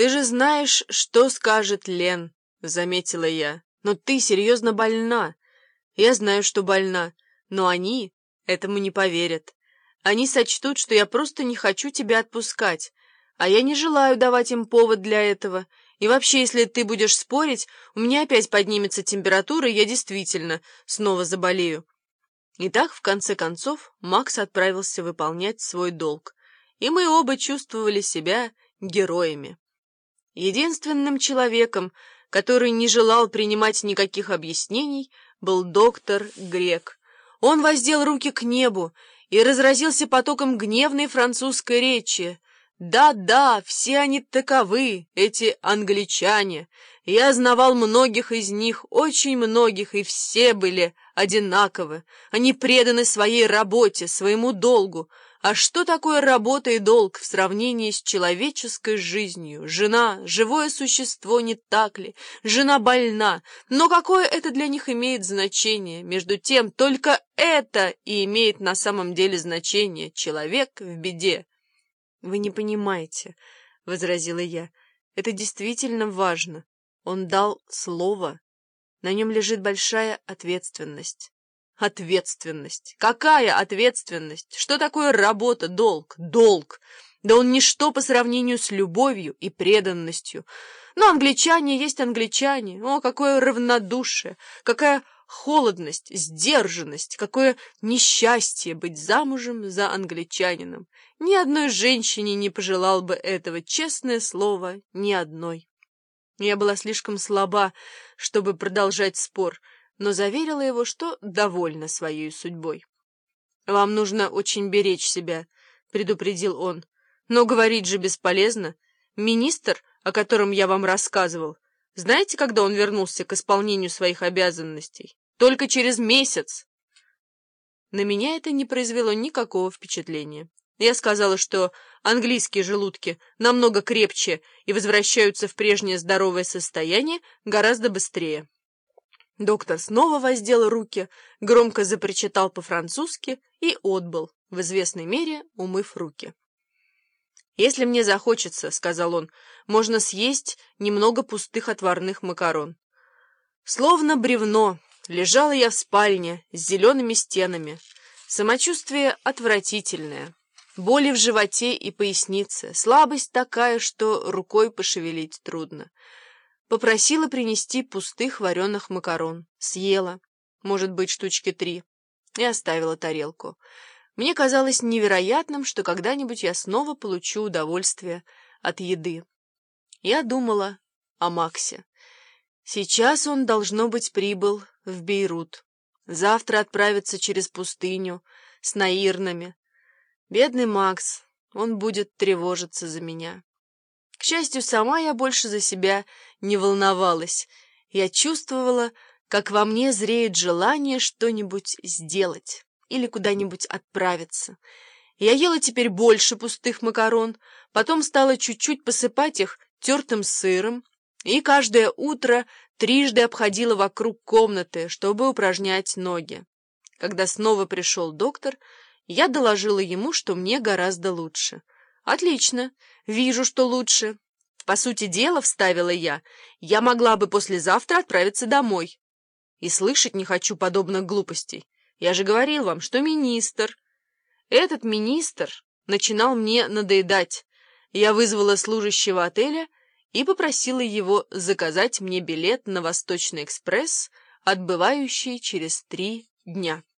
«Ты же знаешь, что скажет Лен», — заметила я. «Но ты серьезно больна». «Я знаю, что больна, но они этому не поверят. Они сочтут, что я просто не хочу тебя отпускать, а я не желаю давать им повод для этого. И вообще, если ты будешь спорить, у меня опять поднимется температура, и я действительно снова заболею». Итак, в конце концов, Макс отправился выполнять свой долг, и мы оба чувствовали себя героями. Единственным человеком, который не желал принимать никаких объяснений, был доктор Грек. Он воздел руки к небу и разразился потоком гневной французской речи. «Да-да, все они таковы, эти англичане. Я знавал многих из них, очень многих, и все были одинаковы. Они преданы своей работе, своему долгу. А что такое работа и долг в сравнении с человеческой жизнью? Жена — живое существо, не так ли? Жена больна. Но какое это для них имеет значение? Между тем, только это и имеет на самом деле значение. Человек в беде». «Вы не понимаете», — возразила я. «Это действительно важно. Он дал слово. На нем лежит большая ответственность». «Ответственность? Какая ответственность? Что такое работа, долг? Долг! Да он ничто по сравнению с любовью и преданностью. Но англичане есть англичане. О, какое равнодушие! Какая холодность, сдержанность! Какое несчастье быть замужем за англичанином! Ни одной женщине не пожелал бы этого, честное слово, ни одной». Я была слишком слаба, чтобы продолжать спор, но заверила его, что довольна своей судьбой. «Вам нужно очень беречь себя», — предупредил он. «Но говорить же бесполезно. Министр, о котором я вам рассказывал, знаете, когда он вернулся к исполнению своих обязанностей? Только через месяц». На меня это не произвело никакого впечатления. Я сказала, что английские желудки намного крепче и возвращаются в прежнее здоровое состояние гораздо быстрее. Доктор снова воздел руки, громко запричитал по-французски и отбыл, в известной мере умыв руки. «Если мне захочется, — сказал он, — можно съесть немного пустых отварных макарон». Словно бревно лежала я в спальне с зелеными стенами. Самочувствие отвратительное. Боли в животе и пояснице, слабость такая, что рукой пошевелить трудно. Попросила принести пустых вареных макарон. Съела, может быть, штучки 3, и оставила тарелку. Мне казалось невероятным, что когда-нибудь я снова получу удовольствие от еды. Я думала о Максе. Сейчас он, должно быть, прибыл в Бейрут. Завтра отправится через пустыню с наирнами. Бедный Макс, он будет тревожиться за меня. К счастью, сама я больше за себя не волновалась. Я чувствовала, как во мне зреет желание что-нибудь сделать или куда-нибудь отправиться. Я ела теперь больше пустых макарон, потом стала чуть-чуть посыпать их тертым сыром и каждое утро трижды обходила вокруг комнаты, чтобы упражнять ноги. Когда снова пришел доктор, я доложила ему, что мне гораздо лучше. «Отлично, вижу, что лучше. По сути дела, — вставила я, — я могла бы послезавтра отправиться домой. И слышать не хочу подобных глупостей. Я же говорил вам, что министр». Этот министр начинал мне надоедать. Я вызвала служащего отеля и попросила его заказать мне билет на Восточный экспресс, отбывающий через 3 дня.